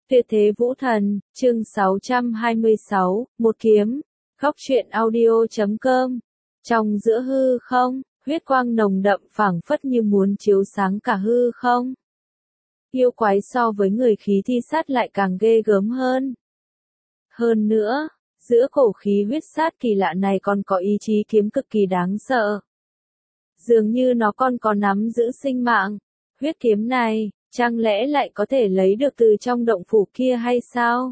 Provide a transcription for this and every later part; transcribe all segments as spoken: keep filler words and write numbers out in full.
Tuyệt thế vũ thần, chương sáu trăm hai mươi sáu, một kiếm, góc truyện audio chấm com. Trong giữa hư không, huyết quang nồng đậm phảng phất như muốn chiếu sáng cả hư không. Yêu quái so với người khí thi sát lại càng ghê gớm hơn. Hơn nữa, giữa cổ khí huyết sát kỳ lạ này còn có ý chí kiếm cực kỳ đáng sợ. Dường như nó còn có nắm giữ sinh mạng. Huyết kiếm này, chẳng lẽ lại có thể lấy được từ trong động phủ kia hay sao?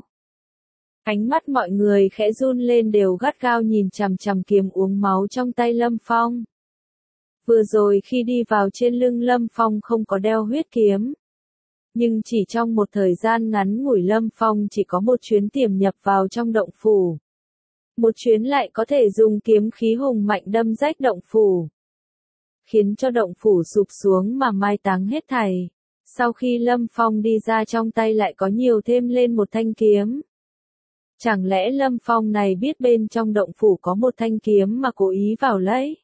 Ánh mắt mọi người khẽ run lên đều gắt gao nhìn chằm chằm kiếm uống máu trong tay Lâm Phong. Vừa rồi khi đi vào trên lưng Lâm Phong không có đeo huyết kiếm. Nhưng chỉ trong một thời gian ngắn ngủi Lâm Phong chỉ có một chuyến tiềm nhập vào trong động phủ. Một chuyến lại có thể dùng kiếm khí hùng mạnh đâm rách động phủ. Khiến cho động phủ sụp xuống mà mai táng hết thảy. Sau khi Lâm Phong đi ra trong tay lại có nhiều thêm lên một thanh kiếm. Chẳng lẽ Lâm Phong này biết bên trong động phủ có một thanh kiếm mà cố ý vào lấy?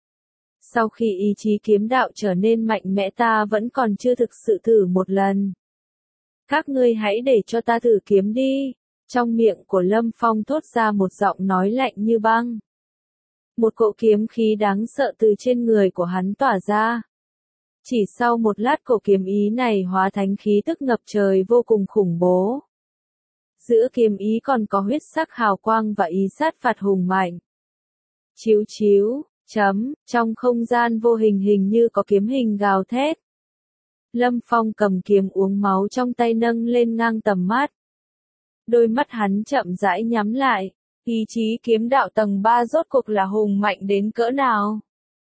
Sau khi ý chí kiếm đạo trở nên mạnh mẽ ta vẫn còn chưa thực sự thử một lần. Các ngươi hãy để cho ta thử kiếm đi. Trong miệng của Lâm Phong thốt ra một giọng nói lạnh như băng. Một cỗ kiếm khí đáng sợ từ trên người của hắn tỏa ra. Chỉ sau một lát cổ kiếm ý này hóa thành khí tức ngập trời vô cùng khủng bố. Giữa kiếm ý còn có huyết sắc hào quang và ý sát phạt hùng mạnh. Chiếu chiếu, chấm, trong không gian vô hình hình như có kiếm hình gào thét. Lâm Phong cầm kiếm uống máu trong tay nâng lên ngang tầm mắt. Đôi mắt hắn chậm rãi nhắm lại, ý chí kiếm đạo tầng ba rốt cuộc là hùng mạnh đến cỡ nào?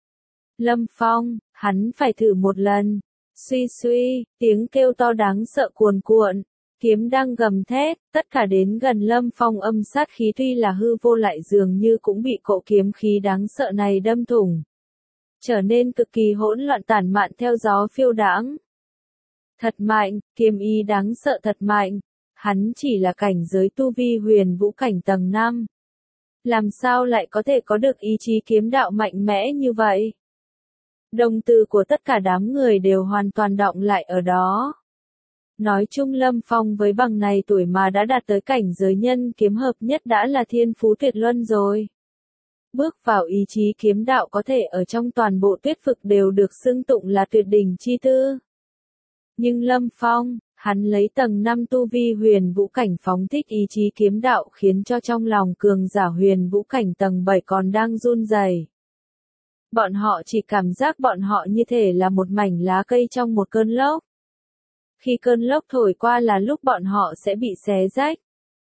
Lâm Phong, hắn phải thử một lần. Suy suy, tiếng kêu to đáng sợ cuồn cuộn. Kiếm đang gầm thét, tất cả đến gần Lâm Phong âm sát khí tuy là hư vô lại dường như cũng bị cỗ kiếm khí đáng sợ này đâm thủng. Trở nên cực kỳ hỗn loạn tản mạn theo gió phiêu đãng. Thật mạnh, kiếm ý đáng sợ thật mạnh. Hắn chỉ là cảnh giới tu vi huyền vũ cảnh tầng năm. Làm sao lại có thể có được ý chí kiếm đạo mạnh mẽ như vậy? Đồng tử của tất cả đám người đều hoàn toàn đọng lại ở đó. Nói chung Lâm Phong với bằng này tuổi mà đã đạt tới cảnh giới nhân kiếm hợp nhất đã là thiên phú tuyệt luân rồi. Bước vào ý chí kiếm đạo có thể ở trong toàn bộ tuyết vực đều được xưng tụng là tuyệt đỉnh chi tư. Nhưng Lâm Phong, hắn lấy tầng năm tu vi huyền vũ cảnh phóng thích ý chí kiếm đạo khiến cho trong lòng cường giả huyền vũ cảnh tầng bảy còn đang run rẩy. Bọn họ chỉ cảm giác bọn họ như thể là một mảnh lá cây trong một cơn lốc. Khi cơn lốc thổi qua là lúc bọn họ sẽ bị xé rách.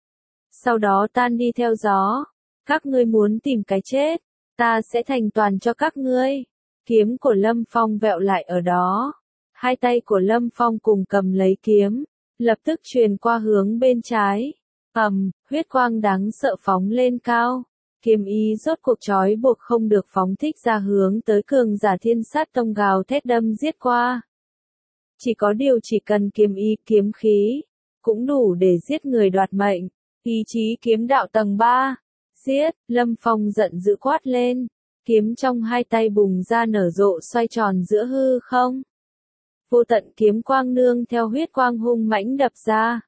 Sau đó tan đi theo gió. Các ngươi muốn tìm cái chết, ta sẽ thành toàn cho các ngươi. Kiếm của Lâm Phong vẹo lại ở đó. Hai tay của Lâm Phong cùng cầm lấy kiếm, lập tức truyền qua hướng bên trái. Ầm, huyết quang đáng sợ phóng lên cao. Kiếm ý rốt cuộc trói buộc không được phóng thích ra hướng tới cường giả thiên sát tông gào thét đâm giết qua. Chỉ có điều chỉ cần kiếm ý kiếm khí, cũng đủ để giết người đoạt mệnh. Ý chí kiếm đạo tầng ba. Giết, Lâm Phong giận dữ quát lên. Kiếm trong hai tay bùng ra nở rộ xoay tròn giữa hư không. Vô tận kiếm quang nương theo huyết quang hung mãnh đập ra.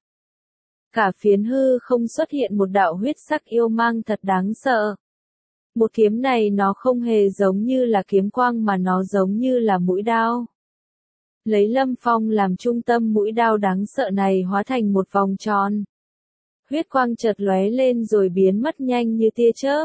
Cả phiến hư không xuất hiện một đạo huyết sắc yêu mang thật đáng sợ. Một kiếm này nó không hề giống như là kiếm quang mà nó giống như là mũi đao. Lấy Lâm Phong làm trung tâm mũi đao đáng sợ này hóa thành một vòng tròn. Huyết quang chợt lóe lên rồi biến mất nhanh như tia chớp.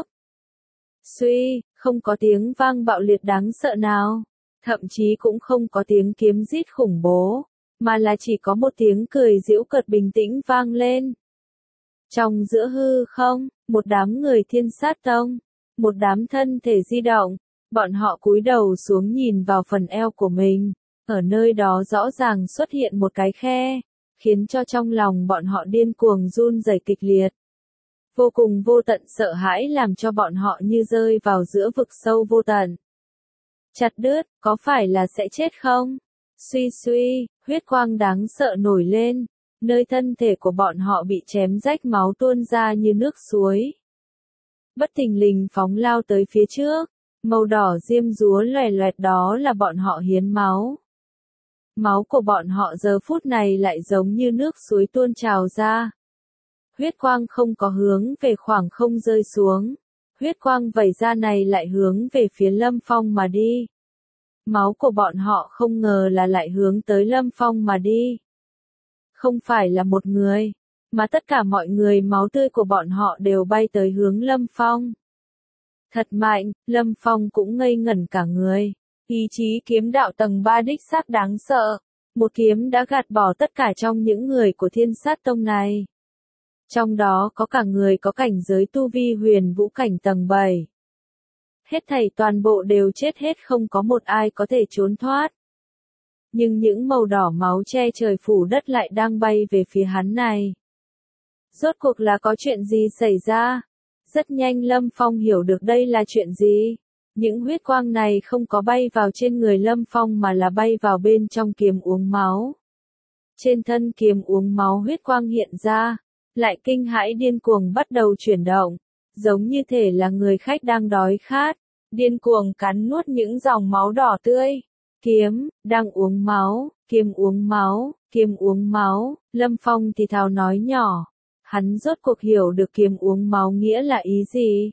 Suy, không có tiếng vang bạo liệt đáng sợ nào. Thậm chí cũng không có tiếng kiếm rít khủng bố. Mà là chỉ có một tiếng cười giễu cợt bình tĩnh vang lên. Trong giữa hư không, một đám người thiên sát tông, một đám thân thể di động, bọn họ cúi đầu xuống nhìn vào phần eo của mình, ở nơi đó rõ ràng xuất hiện một cái khe, khiến cho trong lòng bọn họ điên cuồng run rẩy kịch liệt. Vô cùng vô tận sợ hãi làm cho bọn họ như rơi vào giữa vực sâu vô tận. Chặt đứt, có phải là sẽ chết không? Suy suy, huyết quang đáng sợ nổi lên, nơi thân thể của bọn họ bị chém rách máu tuôn ra như nước suối. Bất thình lình phóng lao tới phía trước, màu đỏ diêm dúa loè loẹt đó là bọn họ hiến máu. Máu của bọn họ giờ phút này lại giống như nước suối tuôn trào ra. Huyết quang không có hướng về khoảng không rơi xuống. Huyết quang vẩy ra này lại hướng về phía Lâm Phong mà đi. Máu của bọn họ không ngờ là lại hướng tới Lâm Phong mà đi. Không phải là một người, mà tất cả mọi người máu tươi của bọn họ đều bay tới hướng Lâm Phong. Thật mạnh, Lâm Phong cũng ngây ngẩn cả người. Ý chí kiếm đạo tầng ba đích xác đáng sợ. Một kiếm đã gạt bỏ tất cả trong những người của Thiên Sát Tông này. Trong đó có cả người có cảnh giới tu vi huyền vũ cảnh tầng bảy. Hết thảy toàn bộ đều chết hết, không có một ai có thể trốn thoát. Nhưng những màu đỏ máu che trời phủ đất lại đang bay về phía hắn này. Rốt cuộc là có chuyện gì xảy ra? Rất nhanh Lâm Phong hiểu được đây là chuyện gì. Những huyết quang này không có bay vào trên người Lâm Phong mà là bay vào bên trong kiếm uống máu. Trên thân kiếm uống máu huyết quang hiện ra, lại kinh hãi điên cuồng bắt đầu chuyển động, giống như thể là người khách đang đói khát, điên cuồng cắn nuốt những dòng máu đỏ tươi. Kiếm, đang uống máu, kiếm uống máu, kiếm uống máu, Lâm Phong thì thào nói nhỏ. Hắn rốt cuộc hiểu được kiếm uống máu nghĩa là ý gì.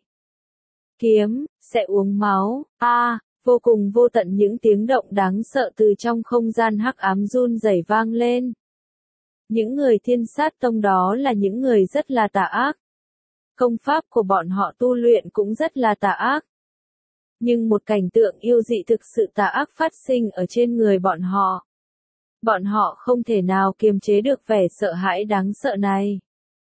Kiếm, sẽ uống máu, a à, vô cùng vô tận những tiếng động đáng sợ từ trong không gian hắc ám run rẩy vang lên. Những người Thiên Sát Tông đó là những người rất là tà ác. Công pháp của bọn họ tu luyện cũng rất là tà ác. Nhưng một cảnh tượng yêu dị thực sự tà ác phát sinh ở trên người bọn họ. Bọn họ không thể nào kiềm chế được vẻ sợ hãi đáng sợ này.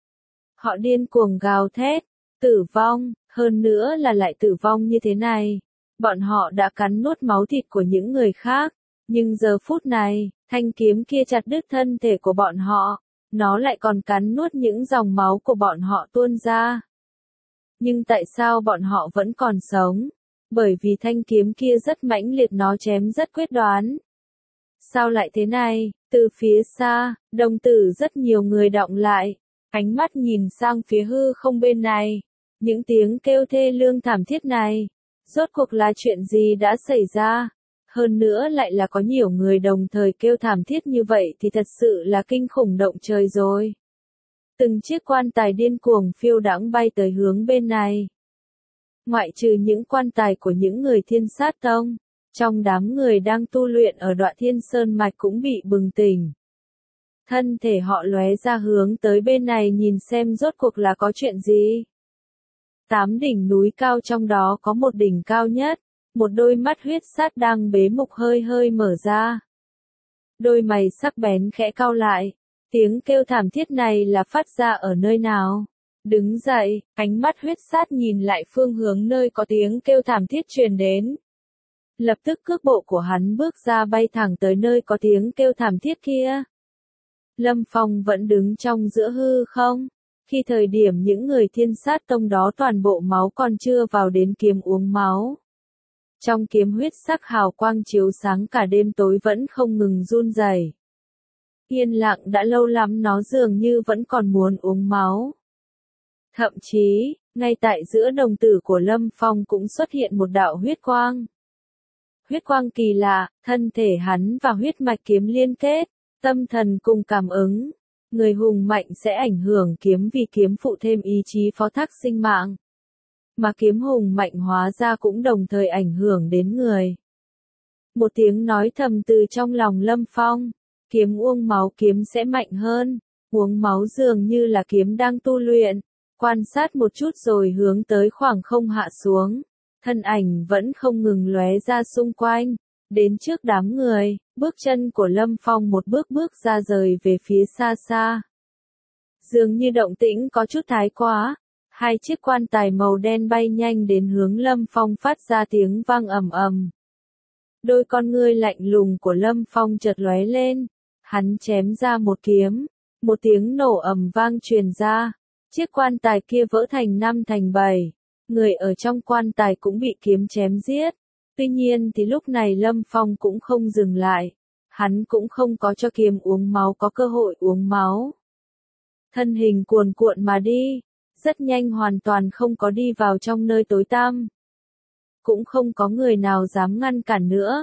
Họ điên cuồng gào thét, tử vong, hơn nữa là lại tử vong như thế này. Bọn họ đã cắn nuốt máu thịt của những người khác, nhưng giờ phút này, thanh kiếm kia chặt đứt thân thể của bọn họ, nó lại còn cắn nuốt những dòng máu của bọn họ tuôn ra. Nhưng tại sao bọn họ vẫn còn sống? Bởi vì thanh kiếm kia rất mãnh liệt, nó chém rất quyết đoán. Sao lại thế này? Từ phía xa, đồng tử rất nhiều người đọng lại, ánh mắt nhìn sang phía hư không bên này. Những tiếng kêu thê lương thảm thiết này, rốt cuộc là chuyện gì đã xảy ra? Hơn nữa lại là có nhiều người đồng thời kêu thảm thiết như vậy thì thật sự là kinh khủng động trời rồi. Từng chiếc quan tài điên cuồng phiêu đãng bay tới hướng bên này. Ngoại trừ những quan tài của những người Thiên Sát Tông, trong đám người đang tu luyện ở Đoạn Thiên Sơn Mạch cũng bị bừng tỉnh. Thân thể họ lóe ra hướng tới bên này nhìn xem rốt cuộc là có chuyện gì. Tám đỉnh núi cao trong đó có một đỉnh cao nhất, một đôi mắt huyết sát đang bế mục hơi hơi mở ra. Đôi mày sắc bén khẽ cau lại, tiếng kêu thảm thiết này là phát ra ở nơi nào? Đứng dậy, ánh mắt huyết sát nhìn lại phương hướng nơi có tiếng kêu thảm thiết truyền đến. Lập tức cước bộ của hắn bước ra bay thẳng tới nơi có tiếng kêu thảm thiết kia. Lâm Phong vẫn đứng trong giữa hư không. Khi thời điểm những người Thiên Sát Tông đó toàn bộ máu còn chưa vào đến kiếm uống máu. Trong kiếm huyết sắc hào quang chiếu sáng cả đêm tối vẫn không ngừng run rẩy. Yên lặng đã lâu lắm, nó dường như vẫn còn muốn uống máu. Thậm chí, ngay tại giữa đồng tử của Lâm Phong cũng xuất hiện một đạo huyết quang. Huyết quang kỳ lạ, thân thể hắn và huyết mạch kiếm liên kết, tâm thần cùng cảm ứng. Người hùng mạnh sẽ ảnh hưởng kiếm vì kiếm phụ thêm ý chí phó thác sinh mạng. Mà kiếm hùng mạnh hóa ra cũng đồng thời ảnh hưởng đến người. Một tiếng nói thầm từ trong lòng Lâm Phong, kiếm uống máu kiếm sẽ mạnh hơn, uống máu dường như là kiếm đang tu luyện, quan sát một chút rồi hướng tới khoảng không hạ xuống, thân ảnh vẫn không ngừng lóe ra xung quanh, đến trước đám người, bước chân của Lâm Phong một bước bước ra rời về phía xa xa. Dường như động tĩnh có chút thái quá. Hai chiếc quan tài màu đen bay nhanh đến hướng Lâm Phong phát ra tiếng vang ầm ầm. Đôi con ngươi lạnh lùng của Lâm Phong chợt lóe lên, hắn chém ra một kiếm, một tiếng nổ ầm vang truyền ra, chiếc quan tài kia vỡ thành năm thành bảy, người ở trong quan tài cũng bị kiếm chém giết. Tuy nhiên thì lúc này Lâm Phong cũng không dừng lại, hắn cũng không có cho kiếm uống máu có cơ hội uống máu. Thân hình cuồn cuộn mà đi. Rất nhanh hoàn toàn không có đi vào trong nơi tối tăm. Cũng không có người nào dám ngăn cản nữa.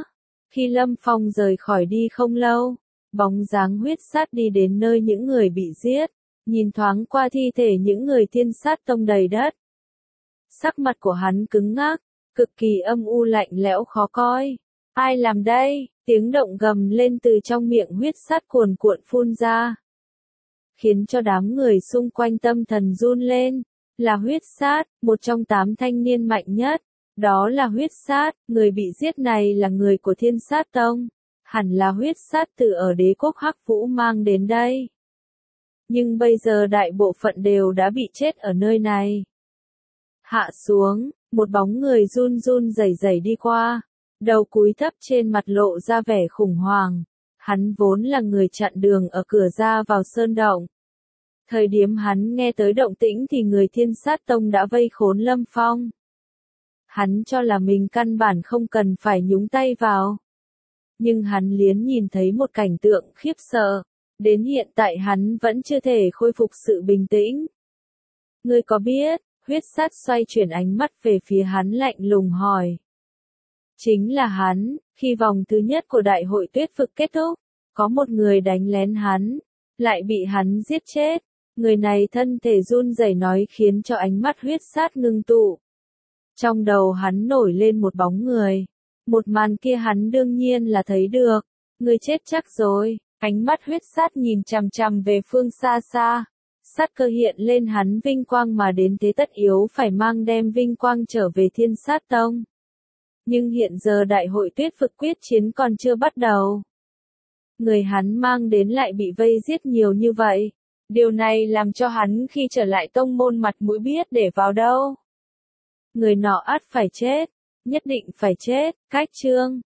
Khi Lâm Phong rời khỏi đi không lâu, bóng dáng huyết sát đi đến nơi những người bị giết, nhìn thoáng qua thi thể những người thiên sát tông đầy đất. Sắc mặt của hắn cứng ngắc, cực kỳ âm u lạnh lẽo khó coi. Ai làm đây? Tiếng động gầm lên từ trong miệng huyết sát cuồn cuộn phun ra, khiến cho đám người xung quanh tâm thần run lên. Là huyết sát, một trong tám thanh niên mạnh nhất. Đó là huyết sát, người bị giết này là người của thiên sát tông. Hẳn là huyết sát từ ở đế quốc Hắc Vũ mang đến đây. Nhưng bây giờ đại bộ phận đều đã bị chết ở nơi này. Hạ xuống, một bóng người run run rẩy rẩy đi qua. Đầu cúi thấp trên mặt lộ ra vẻ khủng hoảng. Hắn vốn là người chặn đường ở cửa ra vào sơn động. Thời điểm hắn nghe tới động tĩnh thì người thiên sát tông đã vây khốn Lâm Phong. Hắn cho là mình căn bản không cần phải nhúng tay vào. Nhưng hắn liến nhìn thấy một cảnh tượng khiếp sợ. Đến hiện tại hắn vẫn chưa thể khôi phục sự bình tĩnh. Ngươi có biết, huyết sát xoay chuyển ánh mắt về phía hắn lạnh lùng hỏi. Chính là hắn, khi vòng thứ nhất của đại hội tuyết vực kết thúc, có một người đánh lén hắn, lại bị hắn giết chết. Người này thân thể run rẩy nói khiến cho ánh mắt huyết sát ngưng tụ. Trong đầu hắn nổi lên một bóng người. Một màn kia hắn đương nhiên là thấy được. Người chết chắc rồi. Ánh mắt huyết sát nhìn chằm chằm về phương xa xa. Sát cơ hiện lên hắn vinh quang mà đến thế tất yếu phải mang đem vinh quang trở về thiên sát tông. Nhưng hiện giờ đại hội tuyết vực quyết chiến còn chưa bắt đầu. Người hắn mang đến lại bị vây giết nhiều như vậy. Điều này làm cho hắn khi trở lại tông môn mặt mũi biết để vào đâu. Người nọ ắt phải chết, nhất định phải chết. Cách chương